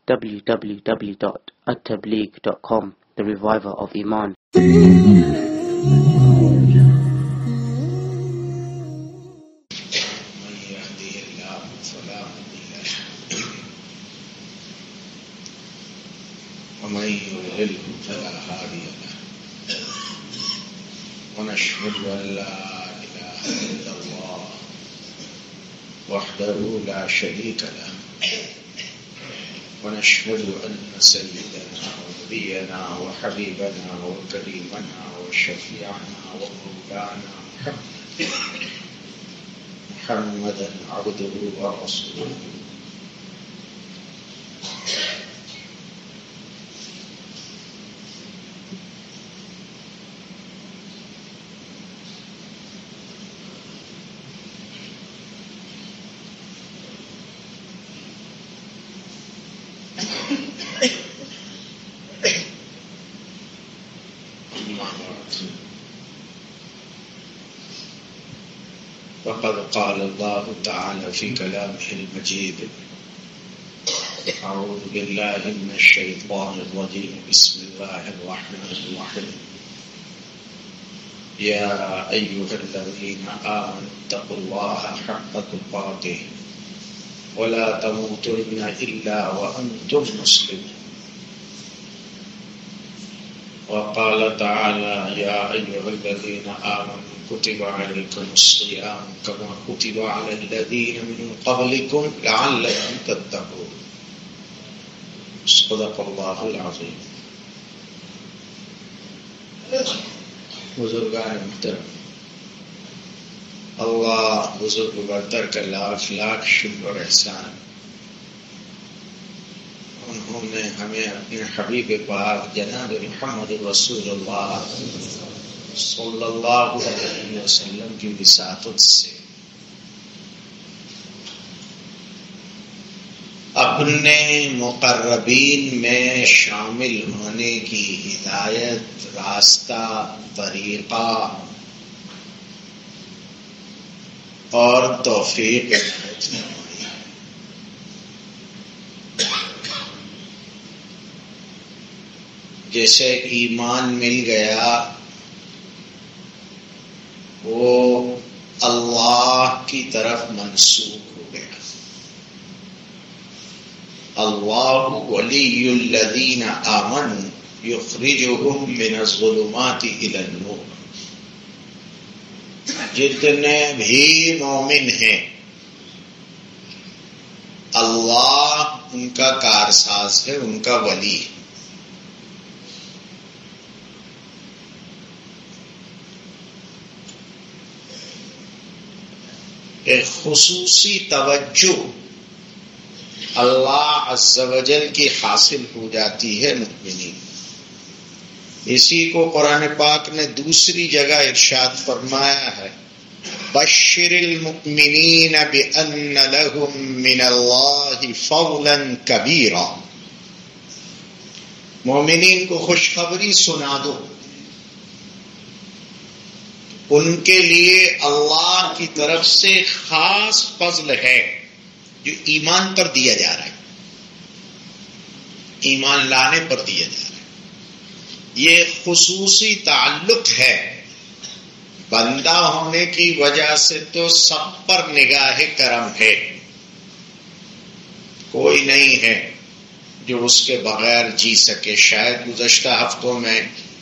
www.attableek.com, the reviver of Iman. ومن يضلل فلا هادي له ونشهد أن لا إله إلا الله وحده لا شريك له ونشهد أن سيدنا ونبينا وحبيبنا وكريمنا وشفيعنا ومولانا محمدا عبده ورسوله وقد قال الله تعالى في كلامه المجيد أعوذ بالله من الشيطان الرجيم بسم الله الرحمن الرحيم يا أيها الذين آمنوا اتقوا الله حق تقاته ولا تموتن إلا وأنتم مسلمون وقال تعالى يا أيها الذين آمنوا كتب عليكم الصيام كما كتب على الذين من قبلكم لعلكم تتقون صدق الله العظيم. بزرگان محترم، اللہ بزرگ برتر کا لاکھ لاکھ شکر اور احسان، انہوں نے ہمیں اپنے حبیب پاک جناب محمد رسول اللہ صلی اللہ علیہ وسلم کی وساطت سے اپنے مقربین میں شامل ہونے کی ہدایت، راستہ، طریقہ اور توفیق جیسے ایمان مل گیا وہ اللہ کی طرف منسوب ہو گیا. اللہ ولی الذین آمنوا یخرجہم من الظلمات الی النور. جتنے بھی مومن ہیں اللہ ان کا کارساز ہے، ان کا ولی ہے. ایک خصوصی توجہ اللہ عز و جل کی حاصل ہو جاتی ہے مؤمنین. اسی کو قرآن پاک نے دوسری جگہ ارشاد فرمایا ہے، بشر المؤمنین بأن لهم من اللہ فضلا کبیرا. مومنین کو خوشخبری سنا دو، ان کے لیے اللہ کی طرف سے خاص فضل ہے جو ایمان پر دیا جا رہا ہے، ایمان لانے پر دیا جا رہا ہے. یہ خصوصی تعلق ہے. بندہ ہونے کی وجہ سے تو سب پر نگاہ کرم ہے، کوئی نہیں ہے جو اس کے بغیر جی سکے. شاید گزشتہ ہفتوں میں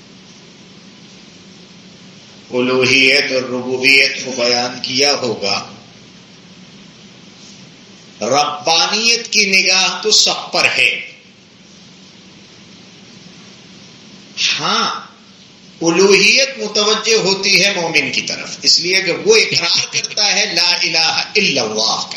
الوہیت اور ربوبیت کو بیان کیا ہوگا. ربانیت کی نگاہ تو سب پر ہے. ہاں، الوہیت متوجہ ہوتی ہے مومن کی طرف، اس لیے کہ وہ اقرار کرتا ہے لا الہ الا اللہ کا.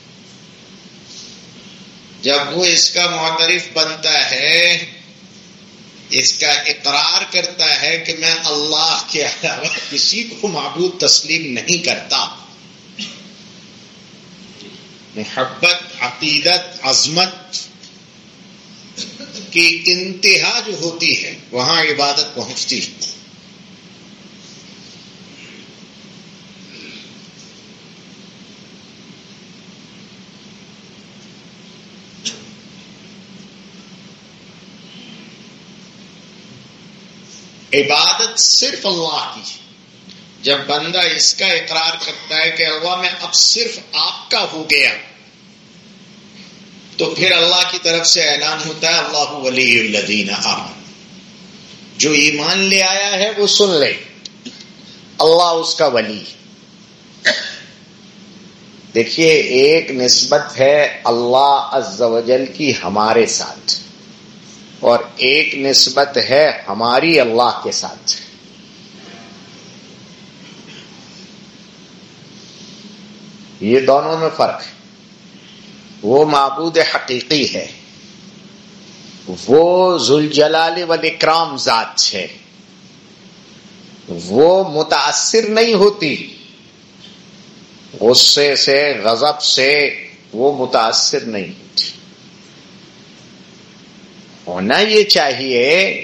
جب وہ اس کا معترف بنتا ہے، اس کا اقرار کرتا ہے کہ میں اللہ کے علاوہ کسی کو معبود تسلیم نہیں کرتا، محبت، عقیدت، عظمت کی انتہا جو ہوتی ہے وہاں عبادت پہنچتی ہے. عبادت صرف اللہ کی. جب بندہ اس کا اقرار کرتا ہے کہ اللہ میں اب صرف آپ کا ہو گیا، تو پھر اللہ کی طرف سے اعلان ہوتا ہے اللہ ولی الذین آمنوا. جو ایمان لے آیا ہے وہ سن لے، اللہ اس کا ولی. دیکھیے، ایک نسبت ہے اللہ عز و جل کی ہمارے ساتھ، اور ایک نسبت ہے ہماری اللہ کے ساتھ. یہ دونوں میں فرق ہے. وہ معبود حقیقی ہے، وہ ذوالجلال والاکرام ذات ہے، وہ متاثر نہیں ہوتی غصے سے، غضب سے وہ متاثر نہیں ہوتی. ہونا یہ چاہیے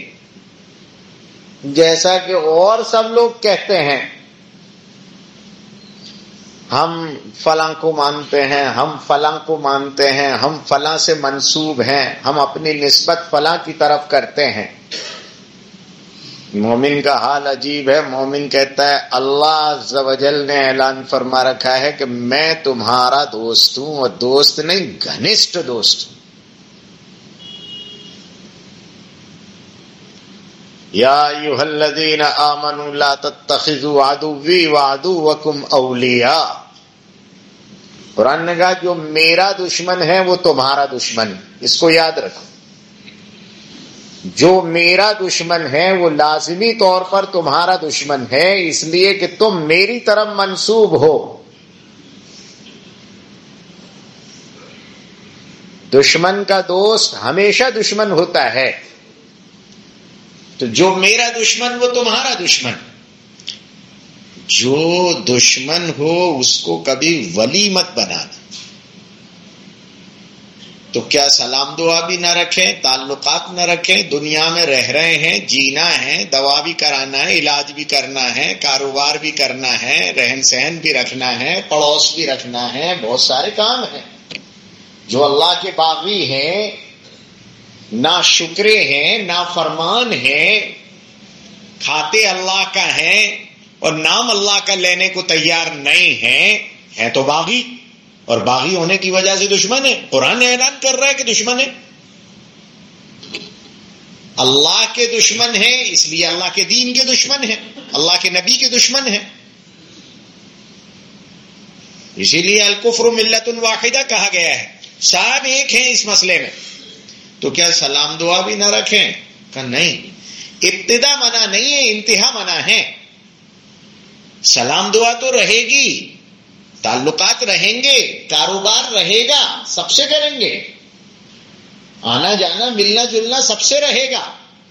جیسا کہ اور سب لوگ کہتے ہیں ہم فلاں کو مانتے ہیں، ہم فلاں کو مانتے ہیں، ہم فلاں سے منسوب ہیں، ہم اپنی نسبت فلاں کی طرف کرتے ہیں. مومن کا حال عجیب ہے. مومن کہتا ہے اللہ عز و جل نے اعلان فرما رکھا ہے کہ میں تمہارا دوست ہوں، اور دوست نہیں، گھنسٹ دوست ہوں. یا ایھا الذین آمنوا لا تتخذوا عدوی وعدوکم اولیاء. قرآن نے کہا جو میرا دشمن ہے وہ تمہارا دشمن ہے. اس کو یاد رکھو، جو میرا دشمن ہے وہ لازمی طور پر تمہارا دشمن ہے، اس لیے کہ تم میری طرف منسوب ہو. دشمن کا دوست ہمیشہ دشمن ہوتا ہے. تو جو میرا دشمن وہ تمہارا دشمن. جو دشمن ہو اس کو کبھی ولی مت بنانا. تو کیا سلام دعا بھی نہ رکھیں، تعلقات نہ رکھیں، دنیا میں رہ رہے ہیں، جینا ہے، دوا بھی کرانا ہے، علاج بھی کرنا ہے، کاروبار بھی کرنا ہے، رہن سہن بھی رکھنا ہے، پڑوس بھی رکھنا ہے، بہت سارے کام ہیں. جو اللہ کے باغی ہیں، نہ شکرے ہیں، نہ فرمان ہیں، کھاتے اللہ کا ہیں اور نام اللہ کا لینے کو تیار نہیں ہیں تو باغی. اور باغی ہونے کی وجہ سے دشمن ہے. قرآن اعلان کر رہا ہے کہ دشمن ہے. اللہ کے دشمن ہیں، اس لیے اللہ کے دین کے دشمن ہیں، اللہ کے نبی کے دشمن ہیں. اسی لیے الکفر ملت واحدہ کہا گیا ہے. سب ایک ہیں اس مسئلے میں. تو کیا سلام دعا بھی نہ رکھیں؟ کہ نہیں. ابتدا منع نہیں ہے، انتہا منع ہے. سلام دعا تو رہے گی، تعلقات رہیں گے، کاروبار رہے گا، سب سے کریں گے، آنا جانا ملنا جلنا سب سے رہے گا.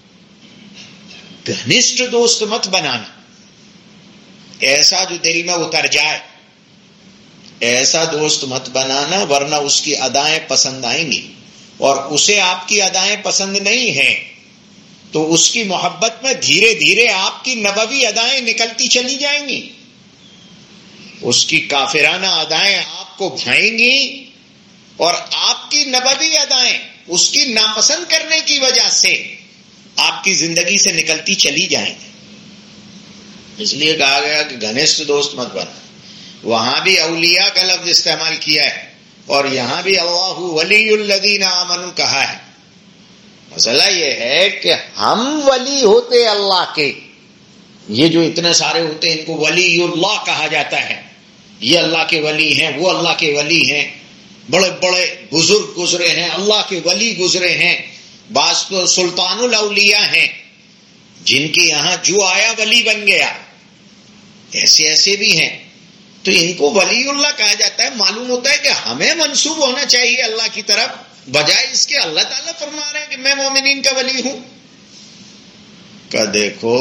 گھنسٹ دوست مت بنانا، ایسا جو دل میں اتر جائے. ایسا دوست مت بنانا، ورنہ اس کی ادائیں پسند آئیں گی، اور اسے آپ کی ادائیں پسند نہیں ہیں تو اس کی محبت میں دھیرے دھیرے آپ کی نبوی ادائیں نکلتی چلی جائیں گی. اس کی کافرانہ ادائیں آپ کو بھائیں گی، اور آپ کی نبوی ادائیں اس کی ناپسند کرنے کی وجہ سے آپ کی زندگی سے نکلتی چلی جائیں گی. اس لیے کہا گیا کہ گھنسٹ دوست مت بنا. وہاں بھی اولیاء کا لفظ استعمال کیا ہے، اور یہاں بھی اللہ ولی الذین آمنوا کہا ہے. مسئلہ یہ ہے کہ ہم ولی ہوتے اللہ کے. یہ جو اتنے سارے ہوتے ہیں ان کو ولی اللہ کہا جاتا ہے. یہ اللہ کے ولی ہیں، وہ اللہ کے ولی ہیں، بڑے بڑے بزرگ گزرے ہیں، اللہ کے ولی گزرے ہیں، بعض تو سلطان الاولیاء ہیں جن کے یہاں جو آیا ولی بن گیا. ایسے ایسے بھی ہیں. تو ان کو ولی اللہ کہا جاتا ہے. معلوم ہوتا ہے کہ ہمیں منسوب ہونا چاہیے اللہ کی طرف، بجائے اس کے اللہ تعالیٰ فرما رہے ہیں کہ میں مومنین کا ولی ہوں. کہ دیکھو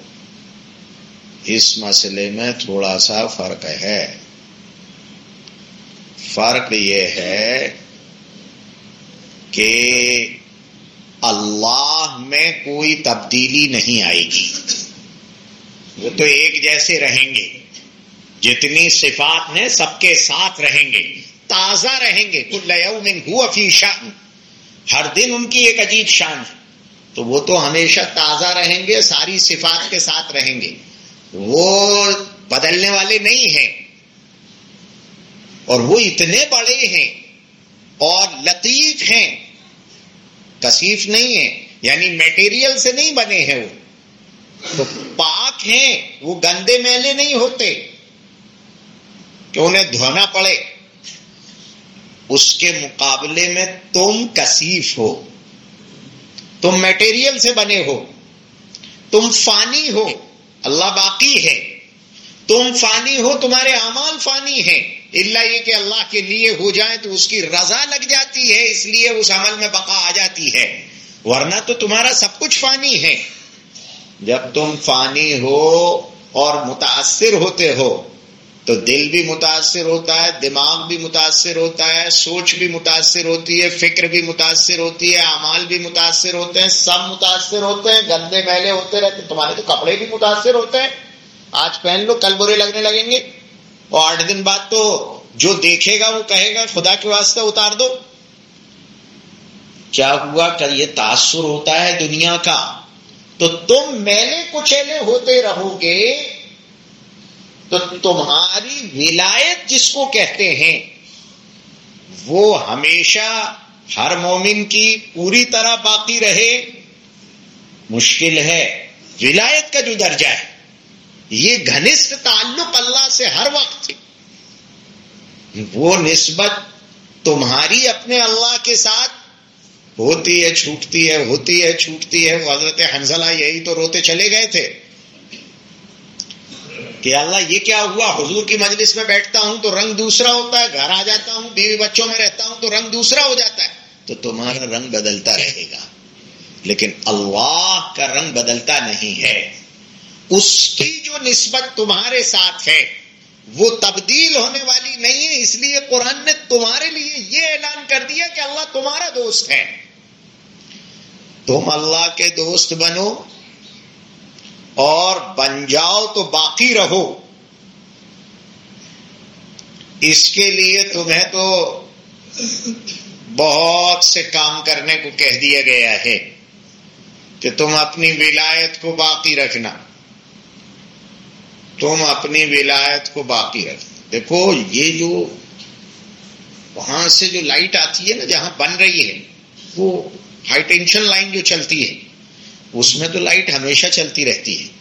اس مسئلے میں تھوڑا سا فرق ہے. فرق یہ ہے کہ اللہ میں کوئی تبدیلی نہیں آئے گی. وہ تو ایک جیسے رہیں گے، جتنی صفات ہیں سب کے ساتھ رہیں گے، تازہ رہیں گے. کل یوم هو فی شأن، ہر دن ان کی ایک عجیب شان ہے. تو وہ تو ہمیشہ تازہ رہیں گے، ساری صفات کے ساتھ رہیں گے، وہ بدلنے والے نہیں ہیں، اور وہ اتنے بڑے ہیں اور لطیف ہیں، کثیف نہیں ہیں، یعنی میٹیریل سے نہیں بنے ہیں، وہ تو پاک ہیں، وہ گندے میلے نہیں ہوتے کہ انہیں دھونا پڑے. اس کے مقابلے میں تم کثیف ہو، تم میٹیریل سے بنے ہو، تم فانی ہو، اللہ باقی ہے، تم فانی ہو، تمہارے اعمال فانی ہیں، الا یہ کہ اللہ کے لیے ہو جائیں تو اس کی رضا لگ جاتی ہے، اس لیے اس عمل میں بقا آ جاتی ہے، ورنہ تو تمہارا سب کچھ فانی ہے. جب تم فانی ہو اور متاثر ہوتے ہو تو دل بھی متاثر ہوتا ہے، دماغ بھی متاثر ہوتا ہے، سوچ بھی متاثر ہوتی ہے، فکر بھی متاثر ہوتی ہے، اعمال بھی متاثر ہوتے ہیں، سب متاثر ہوتے ہیں، گندے میلے ہوتے رہتے، تمہارے تو کپڑے بھی متاثر ہوتے ہیں، آج پہن لو کل برے لگنے لگیں گے، اور 8 دن بعد تو جو دیکھے گا وہ کہے گا خدا کے واسطے اتار دو. کیا ہوا کہ یہ تاثر ہوتا ہے دنیا کا، تو تم میلے کچیلے ہوتے رہو گے تو تمہاری ولایت جس کو کہتے ہیں وہ ہمیشہ ہر مومن کی پوری طرح باقی رہے مشکل ہے. ولایت کا جو درجہ ہے، یہ گھنسٹ تعلق اللہ سے ہر وقت، وہ نسبت تمہاری اپنے اللہ کے ساتھ ہوتی ہے چھوٹتی ہے، ہوتی ہے چھوٹتی ہے. حضرت حنظلہ یہی تو روتے چلے گئے تھے کہ اللہ یہ کیا ہوا، حضور کی مجلس میں بیٹھتا ہوں تو رنگ دوسرا ہوتا ہے، گھر آ جاتا ہوں بیوی بچوں میں رہتا ہوں تو رنگ دوسرا ہو جاتا ہے. تو تمہارا رنگ بدلتا رہے گا، لیکن اللہ کا رنگ بدلتا نہیں ہے. اس کی جو نسبت تمہارے ساتھ ہے وہ تبدیل ہونے والی نہیں ہے. اس لیے قرآن نے تمہارے لیے یہ اعلان کر دیا کہ اللہ تمہارا دوست ہے. تم اللہ کے دوست بنو، اور بن جاؤ تو باقی رہو. اس کے لیے تمہیں تو بہت سے کام کرنے کو کہہ دیا گیا ہے کہ تم اپنی ولایت کو باقی رکھنا، تم اپنی ولایت کو باقی رکھنا. دیکھو یہ جو وہاں سے جو لائٹ آتی ہے نا جہاں بن رہی ہے، وہ ہائی ٹینشن لائن جو چلتی ہے اس میں تو لائٹ ہمیشہ چلتی رہتی ہے.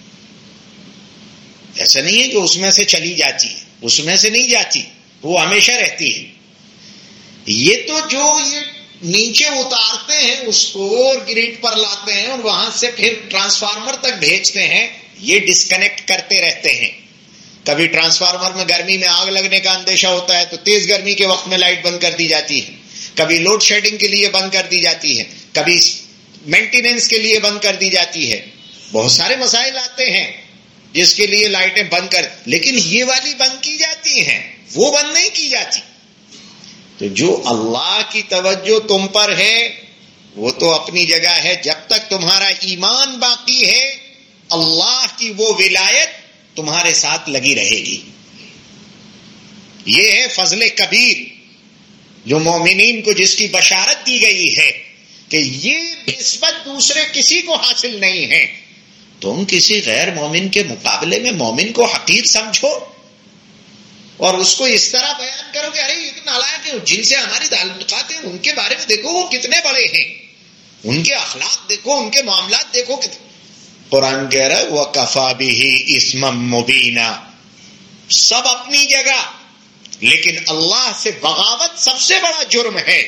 ایسا نہیں ہے کہ اس میں سے چلی جاتی ہے، اس میں سے نہیں جاتی، وہ ہمیشہ رہتی ہے. یہ تو جو یہ نیچے اتارتے ہیں اس کو اور گریڈ پر لاتے ہیں اور وہاں سے پھر ٹرانسفارمر تک بھیجتے ہیں، یہ ڈسکنیکٹ کرتے رہتے ہیں. کبھی ٹرانسفارمر میں گرمی میں آگ لگنے کا اندیشہ ہوتا ہے تو تیز گرمی کے وقت میں لائٹ بند کر دی جاتی ہے، کبھی لوڈ شیڈنگ کے لیے بند کر دی جاتی ہے، کبھی مینٹیننس کے لیے بند کر دی جاتی ہے. بہت سارے مسائل آتے ہیں جس کے لیے لائٹیں بند کر، لیکن یہ والی بند کی جاتی ہیں، وہ بند نہیں کی جاتی. تو جو اللہ کی توجہ تم پر ہے وہ تو اپنی جگہ ہے. جب تک تمہارا ایمان باقی ہے اللہ کی وہ ولایت تمہارے ساتھ لگی رہے گی. یہ ہے فضل کبیر جو مومنین کو جس کی بشارت دی گئی ہے کہ یہ نسبت دوسرے کسی کو حاصل نہیں ہے. تم کسی غیر مومن کے مقابلے میں مومن کو حقیر سمجھو اور اس کو اس طرح بیان کرو کہ ارے یہ تو نالائق ہے، جن سے ہماری تعلقات ہیں ان کے بارے میں دیکھو وہ کتنے بڑے ہیں، ان کے اخلاق دیکھو، ان کے معاملات دیکھو. قرآن کہہ رہا ہے وَكَفَى بِهِ إِثْمًا مُبِينًا. سب اپنی جگہ، لیکن اللہ سے بغاوت سب سے بڑا جرم ہے.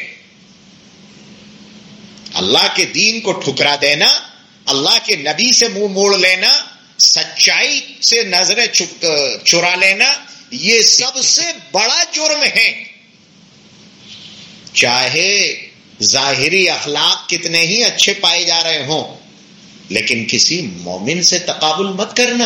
اللہ کے دین کو ٹھکرا دینا، اللہ کے نبی سے منہ موڑ لینا، سچائی سے نظریں چرا لینا، یہ سب سے بڑا جرم ہے. چاہے ظاہری اخلاق کتنے ہی اچھے پائے جا رہے ہوں، لیکن کسی مومن سے تقابل مت کرنا.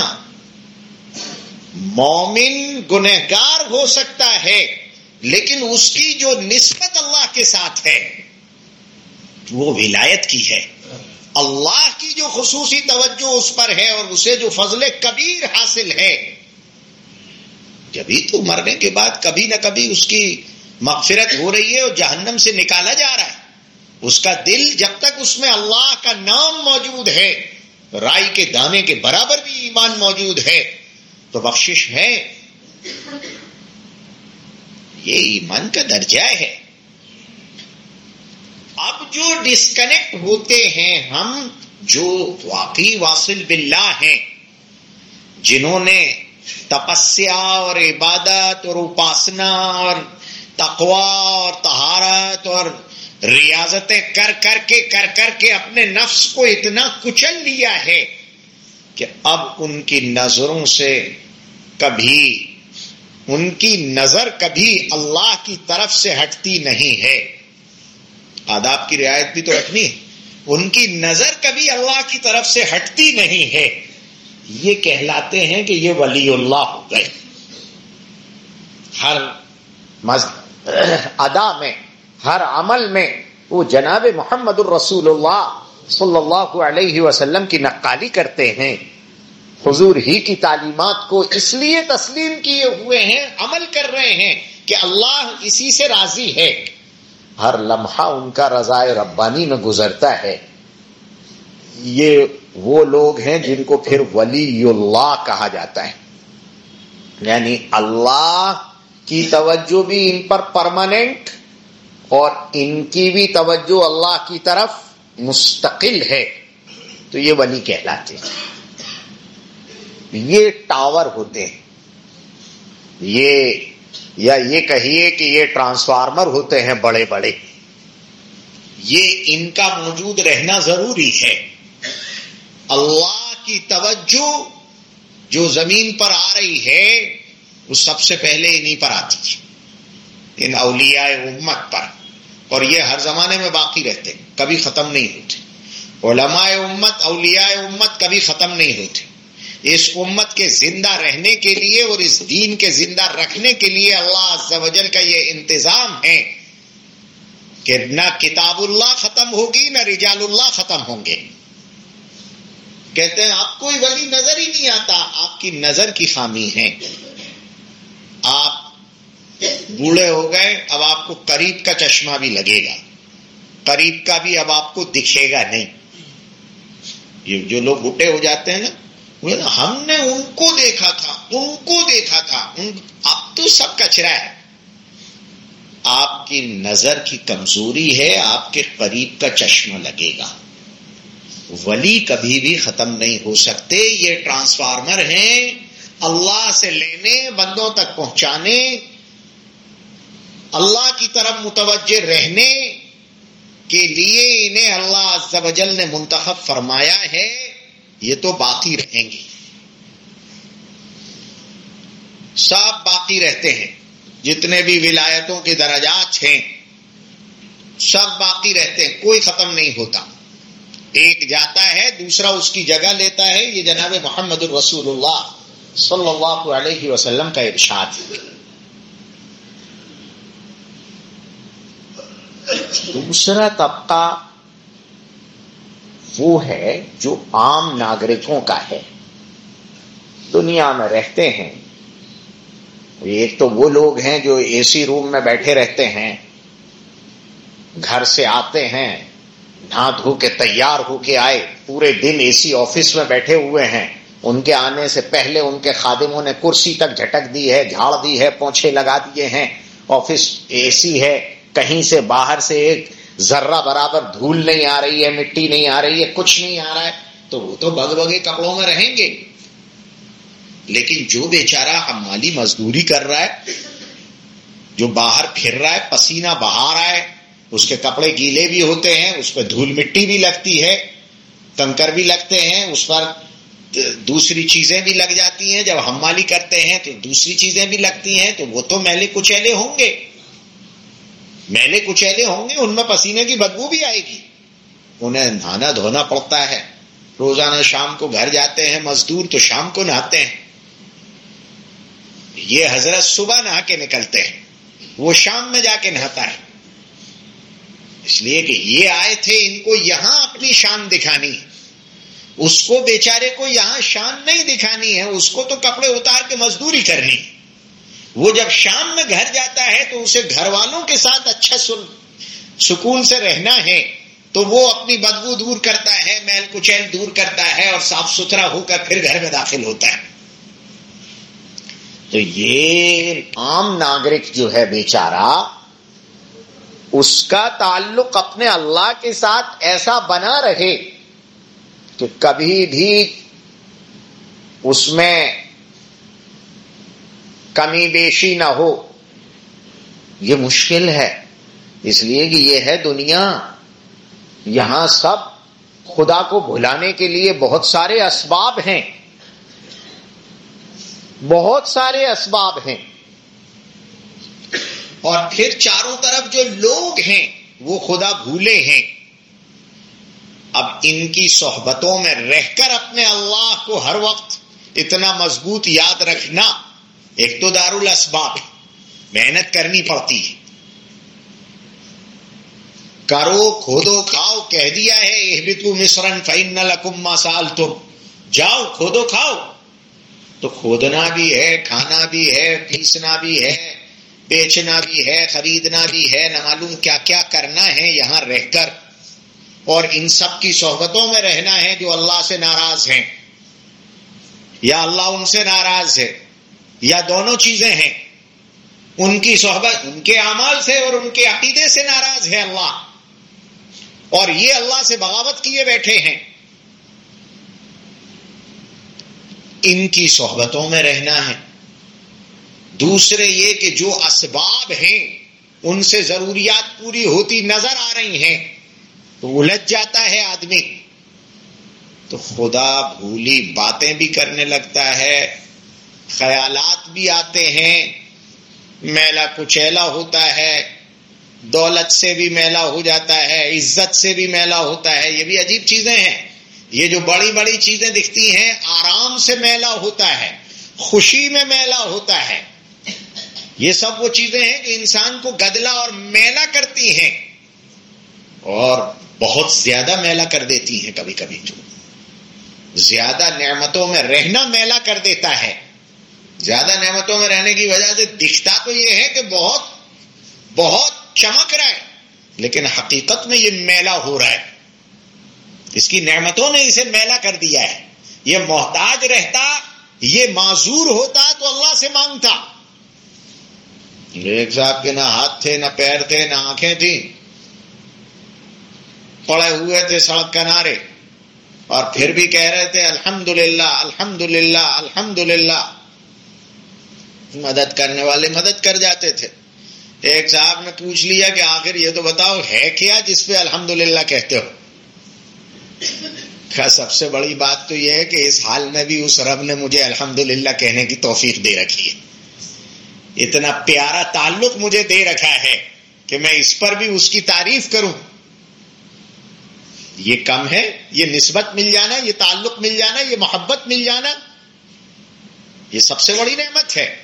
مومن گنہگار ہو سکتا ہے لیکن اس کی جو نسبت اللہ کے ساتھ ہے وہ ولایت کی ہے. اللہ کی جو خصوصی توجہ اس پر ہے اور اسے جو فضل کبیر حاصل ہے، جبھی تو مرنے کے بعد کبھی نہ کبھی اس کی مغفرت ہو رہی ہے اور جہنم سے نکالا جا رہا ہے. اس کا دل جب تک اس میں اللہ کا نام موجود ہے، رائی کے دانے کے برابر بھی ایمان موجود ہے تو بخشش ہے. یہ ایمان کا درجہ ہے. اب جو ڈسکنیکٹ ہوتے ہیں ہم، جو واقعی واصل باللہ ہیں، جنہوں نے تپسیا اور عبادت اور اپاسنا اور تقوی اور طہارت اور ریاضتیں کر کر کے اپنے نفس کو اتنا کچل لیا ہے کہ اب ان کی نظروں سے ان کی نظر کبھی اللہ کی طرف سے ہٹتی نہیں ہے. آداب کی رعایت بھی تو رکھنی ہے. ان کی نظر کبھی اللہ کی طرف سے ہٹتی نہیں ہے. یہ کہلاتے ہیں کہ یہ ولی اللہ ہو گئے. ہر ادا میں، ہر عمل میں وہ جناب محمد الرسول اللہ صلی اللہ علیہ وسلم کی نقالی کرتے ہیں. حضور ہی کی تعلیمات کو اس لیے تسلیم کیے ہوئے ہیں، عمل کر رہے ہیں کہ اللہ اسی سے راضی ہے. ہر لمحہ ان کا رضائے ربانی میں گزرتا ہے. یہ وہ لوگ ہیں جن کو پھر ولی اللہ کہا جاتا ہے. یعنی اللہ کی توجہ بھی ان پر پرماننٹ اور ان کی بھی توجہ اللہ کی طرف مستقل ہے، تو یہ ولی کہلاتے ہیں. یہ ٹاور ہوتے ہیں، یہ کہیے کہ یہ ٹرانسفارمر ہوتے ہیں بڑے بڑے. یہ ان کا موجود رہنا ضروری ہے. اللہ کی توجہ جو زمین پر آ رہی ہے وہ سب سے پہلے انہی پر آتی ہے، ان اولیاء امت پر، اور یہ ہر زمانے میں باقی رہتے، کبھی ختم نہیں ہوتے. علماء امت، اولیاء امت کبھی ختم نہیں ہوتے. اس امت کے زندہ رہنے کے لیے اور اس دین کے زندہ رکھنے کے لیے اللہ عز و جل کا یہ انتظام ہے کہ نہ کتاب اللہ ختم ہوگی نہ رجال اللہ ختم ہوں گے. کہتے ہیں آپ کوئی ولی نظر ہی نہیں آتا. آپ کی نظر کی خامی ہے. آپ بوڑھے ہو گئے، اب آپ کو قریب کا چشمہ بھی لگے گا، قریب کا بھی اب آپ کو دکھے گا نہیں. یہ جو لوگ بوڑھے ہو جاتے ہیں نا، ہم نے ان کو دیکھا تھا، اب تو سب کچرا ہے. آپ کی نظر کی کمزوری ہے، آپ کے قریب کا چشمہ لگے گا. ولی کبھی بھی ختم نہیں ہو سکتے. یہ ٹرانسفارمر ہیں، اللہ سے لینے، بندوں تک پہنچانے، اللہ کی طرف متوجہ رہنے کے لیے انہیں اللہ عز و جل نے منتخب فرمایا ہے. یہ تو باقی رہیں گے، سب باقی رہتے ہیں. جتنے بھی ولایتوں کے درجات ہیں سب باقی رہتے ہیں، کوئی ختم نہیں ہوتا. ایک جاتا ہے دوسرا اس کی جگہ لیتا ہے. یہ جناب محمد الرسول اللہ صلی اللہ علیہ وسلم کا ارشاد ہے. دوسرا طبقہ وہ ہے جو عام ناگرکوں کا ہے، دنیا میں رہتے ہیں. ایک تو وہ لوگ ہیں جو اے سی روم میں بیٹھے رہتے ہیں، گھر سے آتے ہیں، نہا دھو کے تیار ہو کے آئے، پورے دن اے سی آفس میں بیٹھے ہوئے ہیں. ان کے آنے سے پہلے ان کے خادموں نے کرسی تک جھٹک دی ہے، جھاڑ دی ہے، پونچھے لگا دیے ہیں. آفس اے سی ہے، کہیں سے باہر سے ایک ذرہ برابر دھول نہیں آ رہی ہے، مٹی نہیں آ رہی ہے، کچھ نہیں آ رہا ہے، تو وہ تو بگ بگے کپڑوں میں رہیں گے. لیکن جو بیچارہ حمالی مزدوری کر رہا ہے، جو باہر پھر رہا ہے، پسینہ بہا رہا ہے، اس کے کپڑے گیلے بھی ہوتے ہیں، اس پہ دھول مٹی بھی لگتی ہے، کنکر بھی لگتے ہیں، اس پر دوسری چیزیں بھی لگ جاتی ہیں. جب حمالی کرتے ہیں تو دوسری چیزیں بھی لگتی ہیں، تو وہ تو میلے کچیلے ہوں گے، ان میں پسینے کی بدبو بھی آئے گی. انہیں نہانا دھونا پڑتا ہے. روزانہ شام کو گھر جاتے ہیں مزدور تو شام کو نہاتے ہیں. یہ حضرت صبح نہا کے نکلتے ہیں، وہ شام میں جا کے نہاتا ہے. اس لیے کہ یہ آئے تھے ان کو یہاں اپنی شان دکھانی ہے، اس کو بیچارے کو یہاں شان نہیں دکھانی ہے، اس کو تو کپڑے اتار کے مزدوری کرنی ہے. وہ جب شام میں گھر جاتا ہے تو اسے گھر والوں کے ساتھ اچھا سکون سے رہنا ہے. تو وہ اپنی بدبو دور کرتا ہے، میل کچیل دور کرتا ہے اور صاف ستھرا ہو کر پھر گھر میں داخل ہوتا ہے. تو یہ عام ناگرک جو ہے بیچارہ، اس کا تعلق اپنے اللہ کے ساتھ ایسا بنا رہے کہ کبھی بھی اس میں کمی بیشی نہ ہو، یہ مشکل ہے. اس لیے کہ یہ ہے دنیا، یہاں سب خدا کو بھلانے کے لیے بہت سارے اسباب ہیں، بہت سارے اسباب ہیں، اور پھر چاروں طرف جو لوگ ہیں وہ خدا بھولے ہیں. اب ان کی صحبتوں میں رہ کر اپنے اللہ کو ہر وقت اتنا مضبوط یاد رکھنا، ایک تو دارالاسباب، محنت کرنی پڑتی ہے. کرو کھودو کھاؤ، کہہ دیا ہے اہبطوا مصرا فإن لكم ما سألتم، جاؤ کھودو کھاؤ. تو کھودنا بھی ہے، کھانا بھی ہے، پیسنا بھی ہے، بیچنا بھی ہے، خریدنا بھی ہے، نہ معلوم کیا کیا کرنا ہے یہاں رہ کر. اور ان سب کی صحبتوں میں رہنا ہے جو اللہ سے ناراض ہیں، یا اللہ ان سے ناراض ہے، یا دونوں چیزیں ہیں. ان کی صحبت ان کے اعمال سے اور ان کے عقیدے سے ناراض ہے اللہ، اور یہ اللہ سے بغاوت کیے بیٹھے ہیں. ان کی صحبتوں میں رہنا ہے. دوسرے یہ کہ جو اسباب ہیں ان سے ضروریات پوری ہوتی نظر آ رہی ہیں تو الجھ جاتا ہے آدمی، تو خدا بھولی باتیں بھی کرنے لگتا ہے، خیالات بھی آتے ہیں، میلا کچیلا ہوتا ہے، دولت سے بھی میلا ہو جاتا ہے، عزت سے بھی میلا ہوتا ہے. یہ بھی عجیب چیزیں ہیں. یہ جو بڑی بڑی چیزیں دکھتی ہیں، آرام سے میلا ہوتا ہے، خوشی میں میلا ہوتا ہے. یہ سب وہ چیزیں ہیں کہ انسان کو گدلا اور میلا کرتی ہیں، اور بہت زیادہ میلا کر دیتی ہیں. کبھی کبھی جو زیادہ نعمتوں میں رہنا میلا کر دیتا ہے. زیادہ نعمتوں میں رہنے کی وجہ سے دکھتا تو یہ ہے کہ بہت بہت چمک رہا ہے، لیکن حقیقت میں یہ میلا ہو رہا ہے. اس کی نعمتوں نے اسے میلا کر دیا ہے. یہ محتاج رہتا، یہ معذور ہوتا تو اللہ سے مانگتا. ایک صاحب کے نہ ہاتھ تھے، نہ پیر تھے، نہ آنکھیں تھیں، پڑے ہوئے تھے سڑک کنارے، اور پھر بھی کہہ رہے تھے الحمدللہ الحمدللہ الحمدللہ. مدد کرنے والے مدد کر جاتے تھے. ایک صاحب نے پوچھ لیا کہ آخر یہ تو بتاؤ ہے کیا جس پہ الحمدللہ کہتے ہو؟ سب سے بڑی بات تو یہ ہے کہ اس حال میں بھی اس رب نے مجھے الحمدللہ کہنے کی توفیق دے رکھی ہے. اتنا پیارا تعلق مجھے دے رکھا ہے کہ میں اس پر بھی اس کی تعریف کروں. یہ کم ہے؟ یہ نسبت مل جانا، یہ تعلق مل جانا، یہ محبت مل جانا، یہ سب سے بڑی نعمت ہے.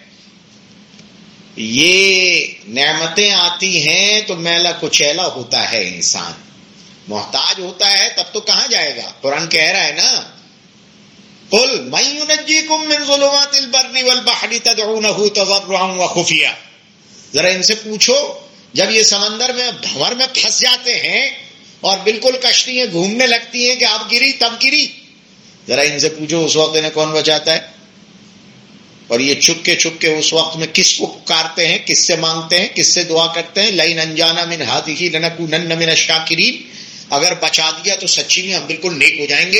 یہ نعمتیں آتی ہیں تو میلا کچیلا ہوتا ہے، انسان محتاج ہوتا ہے، تب تو کہاں جائے گا؟ قرآن کہہ رہا ہے نا، قل من ينجيكم من ظلمات البر والبحر تدعونه تضرعا وخفيا. ذرا ان سے پوچھو جب یہ سمندر میں بھنور میں پھنس جاتے ہیں اور بالکل کشتیاں گھومنے لگتی ہیں کہ اب گری تب گری، ذرا ان سے پوچھو اس وقت انہیں کون بچاتا ہے؟ اور یہ چھپ کے اس وقت میں کس کو پکارتے ہیں، کس سے مانگتے ہیں، کس سے دعا کرتے ہیں؟ لئن انجانا من هذه لنكونن من الشاکرین. اگر بچا دیا تو سچی میں ہم بالکل نیک ہو جائیں گے.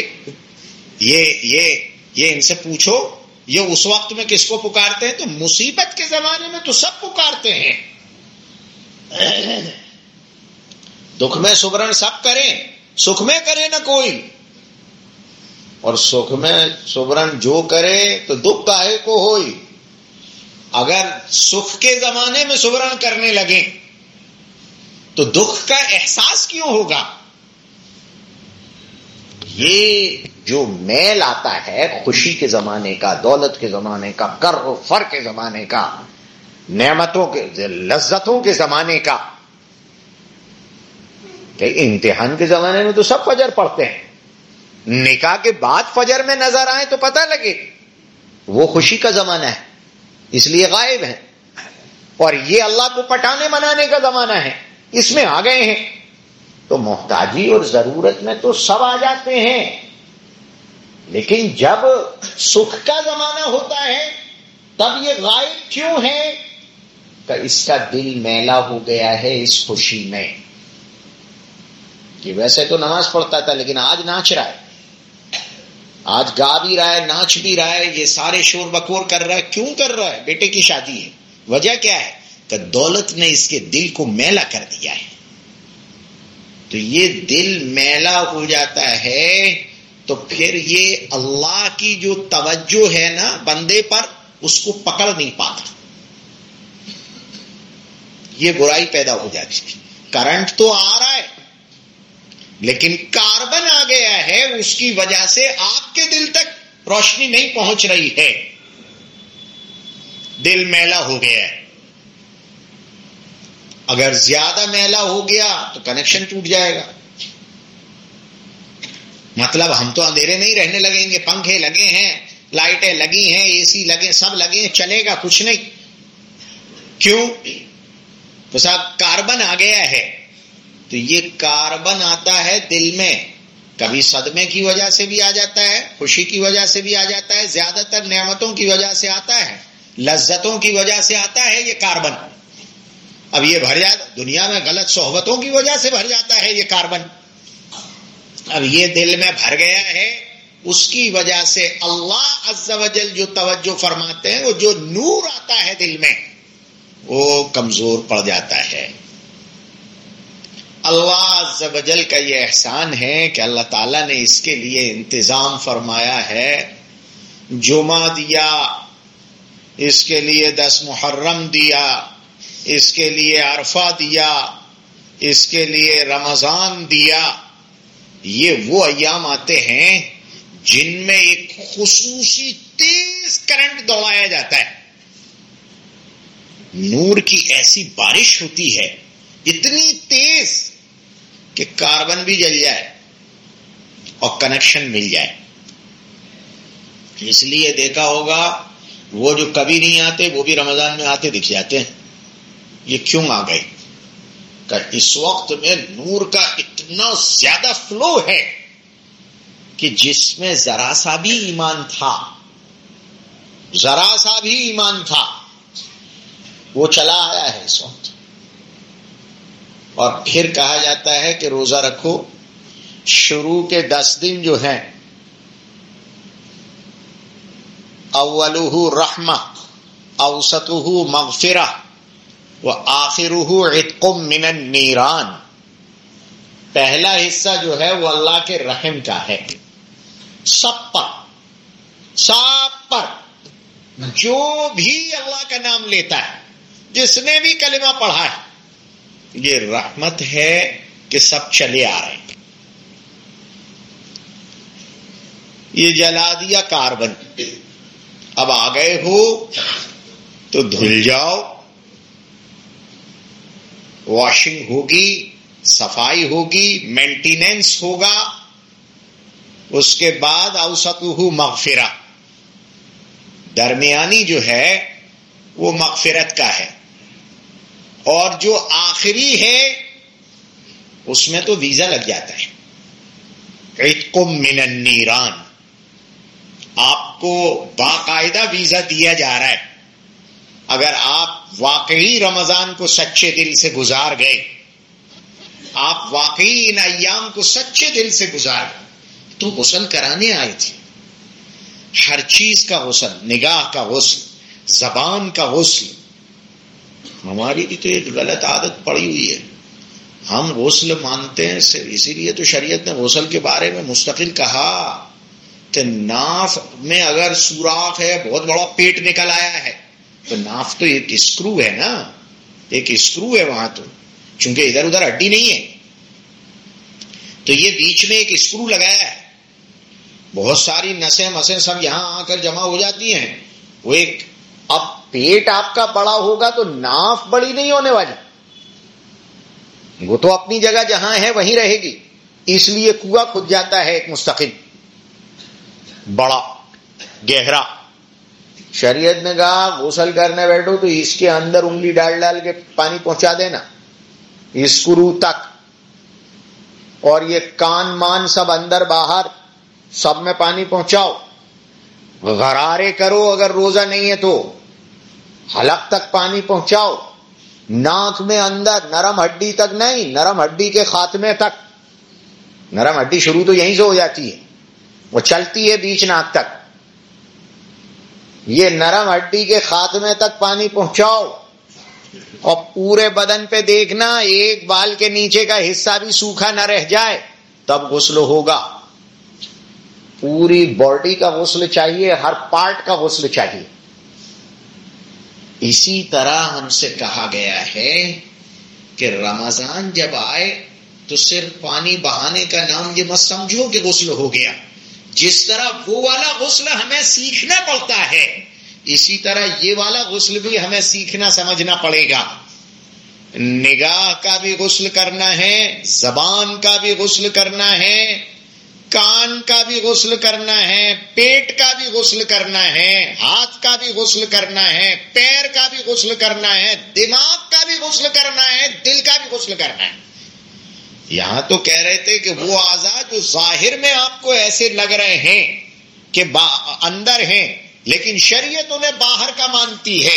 یہ ان سے پوچھو یہ اس وقت میں کس کو پکارتے ہیں؟ تو مصیبت کے زمانے میں تو سب پکارتے ہیں. دکھ میں سبرن سب کریں، سکھ میں کرے نہ کوئی. اور سکھ میں سبرن جو کرے تو دکھ کاہے کو ہوئی. اگر سکھ کے زمانے میں سبرن کرنے لگیں تو دکھ کا احساس کیوں ہوگا؟ یہ جو میل آتا ہے خوشی کے زمانے کا، دولت کے زمانے کا، کر و فر کے زمانے کا، نعمتوں کے لذتوں کے زمانے کا، کہ امتحان کے زمانے میں تو سب فجر پڑھتے ہیں، نکاح کے بعد فجر میں نظر آئے تو پتہ لگے وہ خوشی کا زمانہ ہے، اس لیے غائب ہے. اور یہ اللہ کو پٹانے منانے کا زمانہ ہے، اس میں آ گئے ہیں. تو محتاجی اور ضرورت میں تو سب آ جاتے ہیں، لیکن جب سکھ کا زمانہ ہوتا ہے تب یہ غائب کیوں ہے؟ کہ اس کا دل میلا ہو گیا ہے اس خوشی میں کہ ویسے تو نماز پڑھتا تھا لیکن آج ناچ رہا ہے، آج گا بھی رہا ہے، ناچ بھی رہا ہے، یہ سارے شور بکور کر رہا ہے. کیوں کر رہا ہے؟ بیٹے کی شادی ہے. وجہ کیا ہے؟ کہ دولت نے اس کے دل کو میلا کر دیا ہے. تو یہ دل میلا ہو جاتا ہے تو پھر یہ اللہ کی جو توجہ ہے نا بندے پر، اس کو پکڑ نہیں پاتا، یہ برائی پیدا ہو جاتی ہے. کرنٹ تو آ رہا ہے لیکن کاربن آ گیا ہے، اس کی وجہ سے آپ کے دل تک روشنی نہیں پہنچ رہی ہے، دل میلا ہو گیا ہے. اگر زیادہ میلا ہو گیا تو کنیکشن ٹوٹ جائے گا. مطلب ہم تو اندھیرے میں ہی رہنے لگیں گے، پنکھے لگے ہیں، لائٹیں لگی ہیں، اے سی لگے، سب لگے ہیں، چلے گا کچھ نہیں. کیوں؟ تو صاحب کاربن آ گیا ہے. تو یہ کاربن آتا ہے دل میں، کبھی صدمے کی وجہ سے بھی آ جاتا ہے، خوشی کی وجہ سے بھی آ جاتا ہے، زیادہ تر نعمتوں کی وجہ سے آتا ہے، لذتوں کی وجہ سے آتا ہے یہ کاربن. اب یہ بھر جاتا دنیا میں، غلط صحبتوں کی وجہ سے بھر جاتا ہے یہ کاربن. اب یہ دل میں بھر گیا ہے، اس کی وجہ سے اللہ عز و جل جو توجہ فرماتے ہیں، وہ جو نور آتا ہے دل میں وہ کمزور پڑ جاتا ہے. اللہ عز و جل کا یہ احسان ہے کہ اللہ تعالیٰ نے اس کے لیے انتظام فرمایا ہے. جمعہ دیا، اس کے لیے 10 محرم دیا، اس کے لیے عرفہ دیا، اس کے لیے رمضان دیا. یہ وہ ایام آتے ہیں جن میں ایک خصوصی تیز کرنٹ دوڑایا جاتا ہے. نور کی ایسی بارش ہوتی ہے اتنی تیز کہ کاربن بھی جل جائے اور کنیکشن مل جائے. اس لیے دیکھا ہوگا وہ جو کبھی نہیں آتے وہ بھی رمضان میں آتے دکھ جاتے ہیں. یہ کیوں آ گئے؟ کہ اس وقت میں نور کا اتنا زیادہ فلو ہے کہ جس میں ذرا سا بھی ایمان تھا، ذرا سا بھی ایمان تھا، وہ چلا آیا ہے اس وقت. اور پھر کہا جاتا ہے کہ روزہ رکھو. شروع کے 10 دن جو ہیں اولہ رحمہ، اوسطہ مغفرہ، وآخرہ عتق من النیران. پہلا حصہ جو ہے وہ اللہ کے رحم کا ہے، سب پر جو بھی اللہ کا نام لیتا ہے، جس نے بھی کلمہ پڑھا ہے، یہ رحمت ہے کہ سب چلے آ رہے ہیں. یہ جلا دیا کاربن. اب آ گئے ہو تو دھل جاؤ، واشنگ ہوگی، صفائی ہوگی، مینٹیننس ہوگا. اس کے بعد اوسطہ مغفرہ، درمیانی جو ہے وہ مغفرت کا ہے. اور جو آخری ہے اس میں تو ویزا لگ جاتا ہے، عتق من النیران. آپ کو باقاعدہ ویزا دیا جا رہا ہے. اگر آپ واقعی رمضان کو سچے دل سے گزار گئے، آپ واقعی ان ایام کو سچے دل سے گزار گئے، تو غسل کرانے آئے تھے. ہر چیز کا غسل، نگاہ کا غسل، زبان کا غسل. ہماری بھی تو ایک غلط عادت پڑی ہوئی ہے، ہم غسل مانتے ہیں صرف اسی لیے تو شریعت نے غسل کے بارے میں مستقل کہا کہ ناف میں اگر سوراخ ہے، بہت بڑا پیٹ نکل آیا ہے، تو ناف تو ایک اسکرو ہے نا، ایک اسکرو ہے وہاں، تو چونکہ ادھر ادھر ہڈی نہیں ہے تو یہ بیچ میں ایک اسکرو لگایا ہے. بہت ساری نسیں مسیں سب یہاں آ کر جمع ہو جاتی ہیں. وہ ایک، اب پیٹ آپ کا بڑا ہوگا تو ناف بڑی نہیں ہونے والی، وہ تو اپنی جگہ جہاں ہے وہیں رہے گی. اس لیے کنواں کھد جاتا ہے ایک مستقل بڑا گہرا. شریعت نے کہا غسل کرنے بیٹھو تو اس کے اندر انگلی ڈال ڈال کے پانی پہنچا دینا اسکرو تک. اور یہ کان مان سب اندر باہر سب میں پانی پہنچاؤ، غرارے کرو، اگر روزہ نہیں ہے تو حلق تک پانی پہنچاؤ، ناک میں اندر، نرم ہڈی تک نہیں، نرم ہڈی کے خاتمے تک. نرم ہڈی شروع تو یہیں سے ہو جاتی ہے، وہ چلتی ہے بیچ ناک تک. یہ نرم ہڈی کے خاتمے تک پانی پہنچاؤ، اور پورے بدن پہ دیکھنا ایک بال کے نیچے کا حصہ بھی سوکھا نہ رہ جائے، تب غسل ہوگا. پوری باڈی کا غسل چاہیے، ہر پارٹ کا غسل چاہیے. اسی طرح ہم سے کہا گیا ہے کہ رمضان جب آئے تو صرف پانی بہانے کا نام یہ مت سمجھو کہ غسل ہو گیا. جس طرح وہ والا غسل ہمیں سیکھنا پڑتا ہے، اسی طرح یہ والا غسل بھی ہمیں سیکھنا سمجھنا پڑے گا. نگاہ کا بھی غسل کرنا ہے، زبان کا بھی غسل کرنا ہے، کان کا بھی غسل کرنا ہے، پیٹ کا بھی غسل کرنا ہے، ہاتھ کا بھی غسل کرنا ہے، پیر کا بھی غسل کرنا ہے، دماغ کا بھی غسل کرنا ہے، دل کا بھی غسل کرنا ہے. یہاں تو کہہ رہے تھے کہ وہ اعضاء جو ظاہر میں آپ کو ایسے لگ رہے ہیں کہ اندر ہیں، لیکن شریعت انہیں باہر کا مانتی ہے.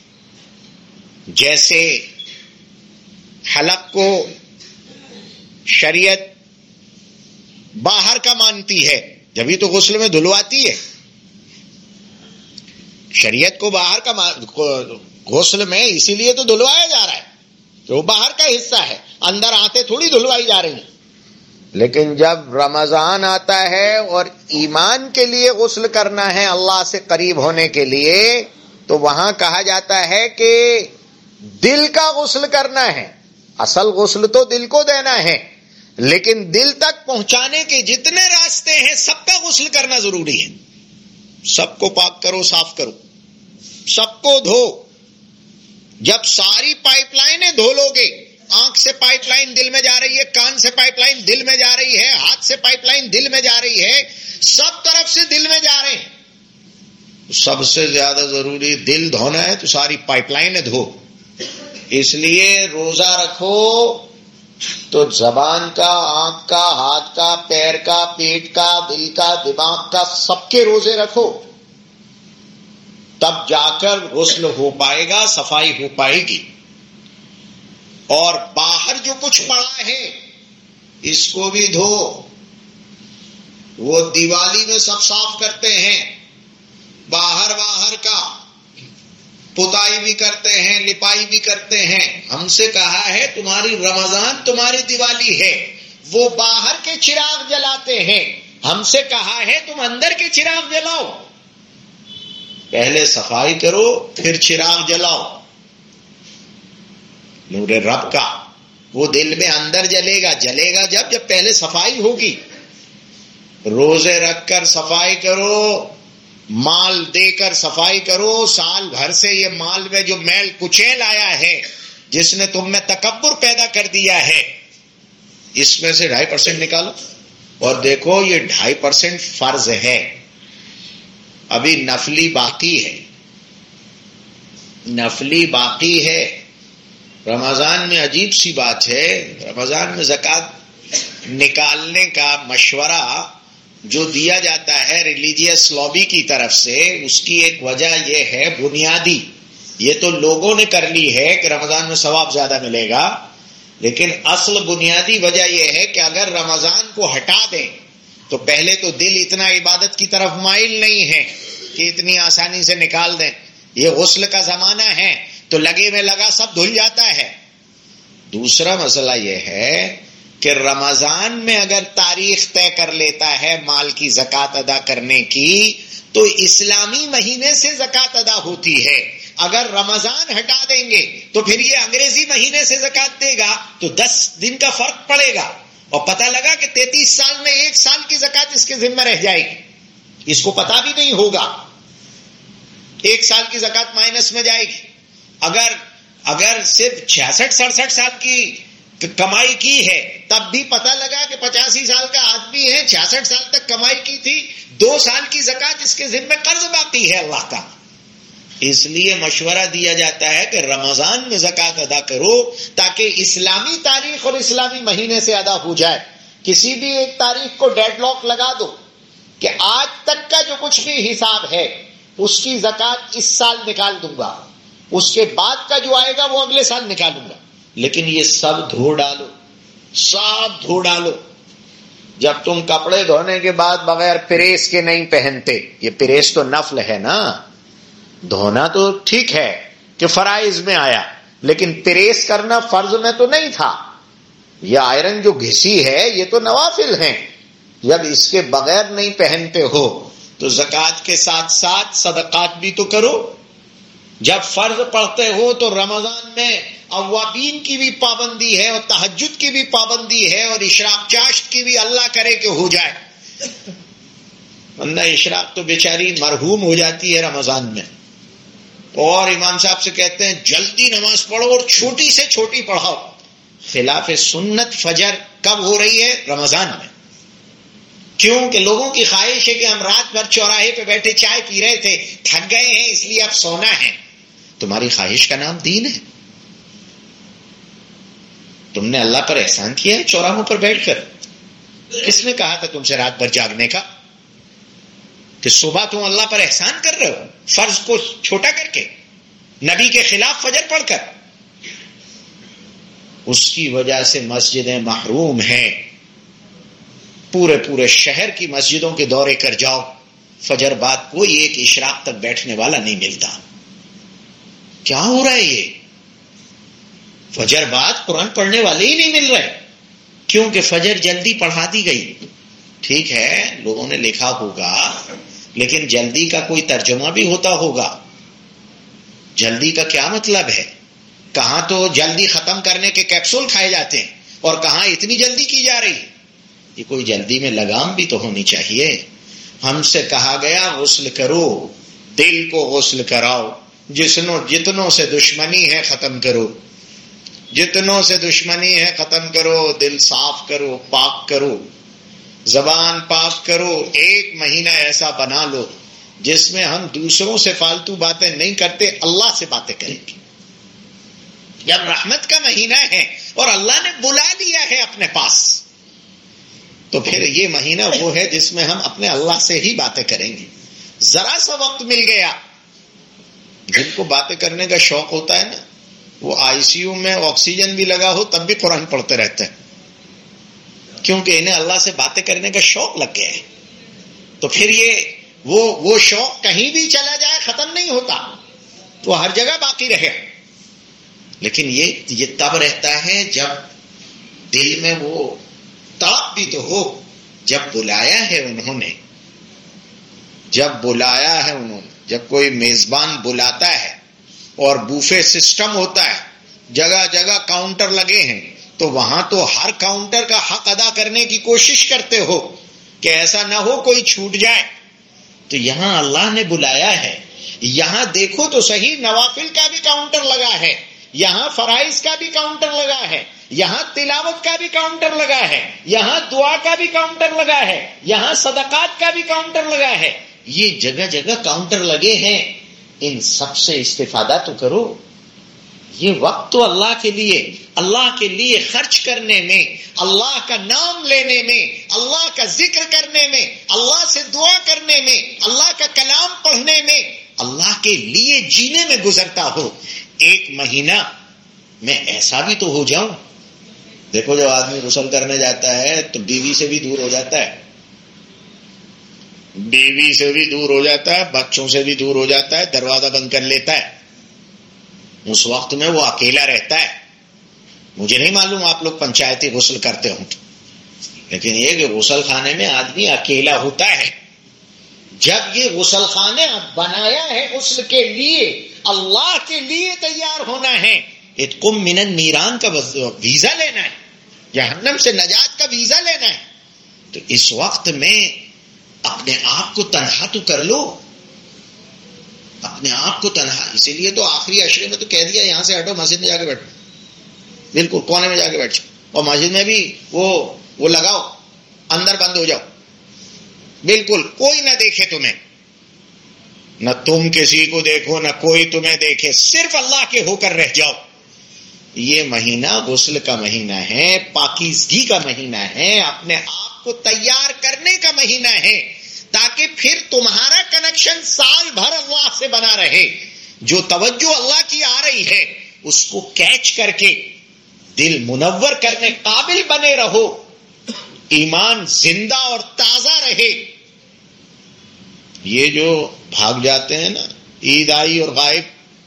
جیسے حلق کو شریعت باہر کا مانتی ہے، جبھی تو غسل میں دھلواتی ہے. شریعت کو باہر کا غسل میں اسی لیے تو دھلوایا جا رہا ہے کہ وہ باہر کا حصہ ہے، اندر آتے تھوڑی دھلوائی جا رہی ہیں. لیکن جب رمضان آتا ہے اور ایمان کے لیے غسل کرنا ہے، اللہ سے قریب ہونے کے لیے، تو وہاں کہا جاتا ہے کہ دل کا غسل کرنا ہے. اصل غسل تو دل کو دینا ہے، لیکن دل تک پہنچانے کے جتنے راستے ہیں سب کا غسل کرنا ضروری ہے. سب کو پاک کرو، صاف کرو، سب کو دھو. جب ساری پائپ لائنیں دھو لو گے، آنکھ سے پائپ لائن دل میں جا رہی ہے، کان سے پائپ لائن دل میں جا رہی ہے، ہاتھ سے پائپ لائن دل میں جا رہی ہے، سب طرف سے دل میں جا رہے ہیں. سب سے زیادہ ضروری دل دھونا ہے، تو ساری پائپ لائنیں دھو. اس لیے روزہ رکھو تو زبان کا، آنکھ کا، ہاتھ کا، پیر کا، پیٹ کا، دل کا، دماغ کا، سب کے روزے رکھو، تب جا کر غسل ہو پائے گا، صفائی ہو پائے گی. اور باہر جو کچھ پڑا ہے اس کو بھی دھو. وہ دیوالی میں سب صاف کرتے ہیں، باہر کا پتائی بھی کرتے ہیں، لپائی بھی کرتے ہیں. ہم سے کہا ہے تمہاری رمضان تمہاری دیوالی ہے، وہ باہر کے چراغ جلاتے ہیں. ہم سے کہا ہے تم اندر کے چراغ جلاؤ. پہلے صفائی کرو پھر چراغ جلاؤ. نور رب کا وہ دل میں اندر جلے گا جب پہلے صفائی ہوگی. روزے رکھ کر صفائی کرو، مال دے کر صفائی کرو. سال بھر سے یہ مال میں جو میل کچیل آیا ہے، جس نے تم میں تکبر پیدا کر دیا ہے، اس میں سے 2.5% نکالو اور دیکھو یہ 2.5% فرض ہے، ابھی نفلی باقی ہے. رمضان میں عجیب سی بات ہے، رمضان میں زکوٰۃ نکالنے کا مشورہ جو دیا جاتا ہے ریلیجیس لابی کی طرف سے، اس کی ایک وجہ یہ ہے بنیادی، یہ تو لوگوں نے کر لی ہے کہ رمضان میں ثواب زیادہ ملے گا، لیکن اصل بنیادی وجہ یہ ہے کہ اگر رمضان کو ہٹا دیں تو پہلے تو دل اتنا عبادت کی طرف مائل نہیں ہے کہ اتنی آسانی سے نکال دیں. یہ غسل کا زمانہ ہے تو لگے میں لگا سب دھل جاتا ہے. دوسرا مسئلہ یہ ہے کہ رمضان میں اگر تاریخ طے کر لیتا ہے مال کی زکوٰۃ ادا کرنے کی تو اسلامی مہینے سے زکوٰۃ ادا ہوتی ہے. اگر رمضان ہٹا دیں گے تو پھر یہ انگریزی مہینے سے زکوٰۃ دے گا تو 10 دن کا فرق پڑے گا، اور پتہ لگا کہ 33 سال میں 1 سال کی زکوٰۃ اس کے ذمہ رہ جائے گی. اس کو پتہ بھی نہیں ہوگا، 1 سال کی زکوٰۃ مائنس میں جائے گی. اگر صرف 66-67 سال کی کمائی کی ہے تب بھی پتہ لگا کہ 85 سال کا آدمی ہے، 66 سال تک کمائی کی تھی، 2 سال کی زکوٰۃ اس کے ذمہ قرض باقی ہے اللہ کا. اس لیے مشورہ دیا جاتا ہے کہ رمضان میں زکوٰۃ ادا کرو تاکہ اسلامی تاریخ اور اسلامی مہینے سے ادا ہو جائے. کسی بھی ایک تاریخ کو ڈیڈ لاک لگا دو کہ آج تک کا جو کچھ بھی حساب ہے اس کی زکوٰۃ اس سال نکال دوں گا، اس کے بعد کا جو آئے گا وہ اگلے سال نکالوں گا، لیکن یہ سب دھو ڈالو، سب دھو ڈالو۔ جب تم کپڑے دھونے کے بعد بغیر پریس کے نہیں پہنتے، یہ پریس تو نفل ہے نا، دھونا تو ٹھیک ہے کہ فرائض میں آیا، لیکن پریس کرنا فرض میں تو نہیں تھا۔ یہ آئرن جو گھسی ہے یہ تو نوافل ہیں، جب اس کے بغیر نہیں پہنتے ہو تو زکوٰۃ کے ساتھ ساتھ صدقات بھی تو کرو۔ جب فرض پڑھتے ہو تو رمضان میں اوابین کی بھی پابندی ہے اور تہجد کی بھی پابندی ہے اور اشراق چاشت کی بھی، اللہ کرے کہ ہو جائے، ورنہ اشراق تو بیچاری مرحوم ہو جاتی ہے رمضان میں۔ اور امام صاحب سے کہتے ہیں جلدی نماز پڑھو اور چھوٹی سے چھوٹی پڑھاؤ۔ خلاف سنت فجر کب ہو رہی ہے؟ رمضان میں۔ کیوں کہ لوگوں کی خواہش ہے کہ ہم رات بھر چوراہے پہ بیٹھے چائے پی رہے تھے، تھک گئے ہیں، اس لیے اب سونا ہے۔ تمہاری خواہش کا نام دین ہے؟ تم نے اللہ پر احسان کیا ہے چوراہوں پر بیٹھ کر؟ کس نے کہا تھا تم سے رات بھر جاگنے کا؟ کہ صبح تم اللہ پر احسان کر رہے ہو فرض کو چھوٹا کر کے، نبی کے خلاف فجر پڑھ کر۔ اس کی وجہ سے مسجدیں محروم ہیں۔ پورے شہر کی مسجدوں کے دورے کر جاؤ، فجر بعد کوئی ایک اشراق تک بیٹھنے والا نہیں ملتا۔ کیا ہو رہا ہے یہ؟ فجر بعد قرآن پڑھنے والے ہی نہیں مل رہے، کیونکہ فجر جلدی پڑھا دی گئی۔ ٹھیک ہے لوگوں نے لکھا ہوگا، لیکن جلدی کا کوئی ترجمہ بھی ہوتا ہوگا۔ جلدی کا کیا مطلب ہے؟ کہاں تو جلدی ختم کرنے کے کیپسول کھائے جاتے ہیں اور کہاں اتنی جلدی کی جا رہی ہے۔ یہ کوئی جلدی میں لگام بھی تو ہونی چاہیے۔ ہم سے کہا گیا غسل کرو، دل کو غسل کراؤ، جتنوں سے دشمنی ہے ختم کرو، جتنوں سے دشمنی ہے ختم کرو، دل صاف کرو، پاک کرو، زبان پاک کرو۔ ایک مہینہ ایسا بنا لو جس میں ہم دوسروں سے فالتو باتیں نہیں کرتے، اللہ سے باتیں کریں گے۔ جب رحمت کا مہینہ ہے اور اللہ نے بلا لیا ہے اپنے پاس، تو پھر یہ مہینہ وہ ہے جس میں ہم اپنے اللہ سے ہی باتیں کریں گے۔ ذرا سا وقت مل گیا، جن کو باتیں کرنے کا شوق ہوتا ہے نا، وہ آئی سی یو میں آکسیجن بھی لگا ہو تب بھی قرآن پڑھتے رہتے ہیں، کیونکہ انہیں اللہ سے باتیں کرنے کا شوق لگ گیا ہے۔ تو پھر یہ وہ شوق کہیں بھی چلا جائے ختم نہیں ہوتا، وہ ہر جگہ باقی رہے۔ لیکن یہ تب رہتا ہے جب دل میں وہ تڑپ بھی تو ہو، جب بلایا ہے انہوں نے، جب کوئی میزبان بلاتا ہے اور بوفے سسٹم ہوتا ہے، جگہ جگہ کاؤنٹر لگے ہیں، تو وہاں تو ہر کاؤنٹر کا حق ادا کرنے کی کوشش کرتے ہو کہ ایسا نہ ہو کوئی چھوٹ جائے۔ تو یہاں اللہ نے بلایا ہے، یہاں دیکھو تو صحیح، نوافل کا بھی کاؤنٹر لگا ہے، یہاں فرائض کا بھی کاؤنٹر لگا ہے، یہاں تلاوت کا بھی کاؤنٹر لگا ہے، یہاں دعا کا بھی کاؤنٹر لگا ہے، یہاں صدقات کا بھی کاؤنٹر لگا ہے۔ یہ جگہ جگہ کاؤنٹر لگے ہیں، ان سب سے استفادہ تو کرو۔ یہ وقت تو اللہ کے لیے خرچ کرنے میں، اللہ کا نام لینے میں، اللہ کا ذکر کرنے میں، اللہ سے دعا کرنے میں، اللہ کا کلام پڑھنے میں، اللہ کے لیے جینے میں گزرتا ہو۔ ایک مہینہ میں ایسا بھی تو ہو جاؤں۔ دیکھو جب آدمی غسل کرنے جاتا ہے تو بیوی سے بھی دور ہو جاتا ہے، بیوی سے بھی دور ہو جاتا ہے، بچوں سے بھی دور ہو جاتا ہے، دروازہ بند کر لیتا ہے۔ اس وقت میں وہ اکیلا رہتا ہے۔ مجھے نہیں معلوم آپ لوگ پنچایتی غسل کرتے ہوں، لیکن یہ کہ غسل خانے میں آدمی اکیلا ہوتا ہے۔ جب یہ غسل خانے بنایا ہے غسل کے لیے، اللہ کے لیے تیار ہونا ہے، اتقم من النیران کا ویزا لینا ہے، جہنم سے نجات کا ویزا لینا ہے، تو اس وقت میں اپنے آپ کو تنہا تو کر لو، اپنے آپ کو تنہا۔ اسی لیے تو آخری عشرے میں تو کہہ دیا یہاں سے ہٹو، مسجد میں جا کے بیٹھو، بالکل کونے میں جا کے بیٹھ جاؤ، اور مسجد میں بھی وہ لگاؤ، اندر بند ہو جاؤ، بالکل کوئی نہ دیکھے تمہیں، نہ تم کسی کو دیکھو، نہ کوئی تمہیں دیکھے، صرف اللہ کے ہو کر رہ جاؤ۔ یہ مہینہ غسل کا مہینہ ہے، پاکیزگی کا مہینہ ہے، اپنے آپ کو تیار کرنے کا مہینہ ہے، تاکہ پھر تمہارا کنیکشن سال بھر اللہ سے بنا رہے. جو توجہ اللہ کی آ رہی ہے اس کو کیچ کر کے دل منور کرنے قابل بنے رہو، ایمان زندہ اور تازہ رہے. یہ جو بھاگ جاتے ہیں نا، عید آئی اور غائب،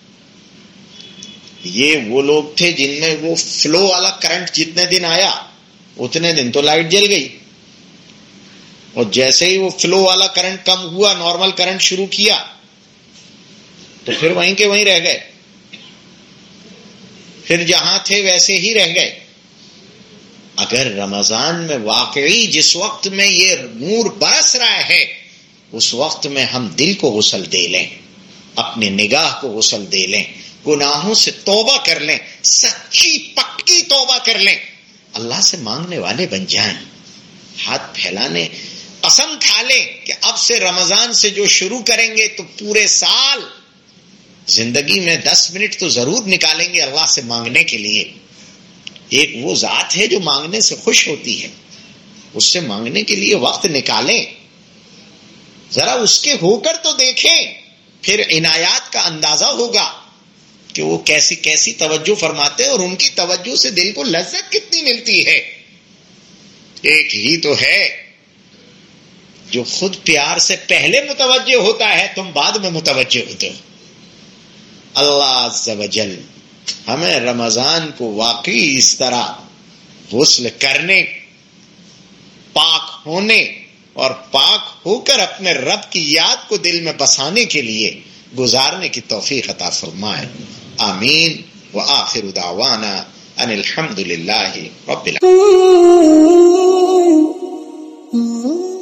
یہ وہ لوگ تھے جن میں وہ فلو والا کرنٹ جتنے دن آیا اتنے دن تو لائٹ جل گئی، اور جیسے ہی وہ فلو والا کرنٹ کم ہوا، نارمل کرنٹ شروع کیا تو پھر وہیں کے وہیں رہ گئے، پھر جہاں تھے ویسے ہی رہ گئے. اگر رمضان میں واقعی جس وقت میں یہ نور برس رہا ہے اس وقت میں ہم دل کو غسل دے لیں، اپنے نگاہ کو غسل دے لیں، گناہوں سے توبہ کر لیں، سچی پکی توبہ کر لیں، اللہ سے مانگنے والے بن جائیں، ہاتھ پھیلانے، قسم کھا لیں کہ اب سے رمضان سے جو شروع کریں گے تو پورے سال زندگی میں 10 منٹ تو ضرور نکالیں گے اللہ سے مانگنے کے لیے. ایک وہ ذات ہے جو مانگنے سے خوش ہوتی ہے، اس سے مانگنے کے لیے وقت نکالیں، ذرا اس کے ہو کر تو دیکھیں، پھر عنایات کا اندازہ ہوگا کہ وہ کیسی کیسی توجہ فرماتے ہیں اور ان کی توجہ سے دل کو لذت کتنی ملتی ہے. ایک ہی تو ہے جو خود پیار سے پہلے متوجہ ہوتا ہے، تم بعد میں متوجہ ہوتے ہو. اللہ عز و جل ہمیں رمضان کو واقعی اس طرح غسل کرنے، پاک ہونے اور پاک ہو کر اپنے رب کی یاد کو دل میں بسانے کے لیے گزارنے کی توفیق عطا فرمائے. آمین. وآخر دعوانا ان الحمد للہ رب العالمین.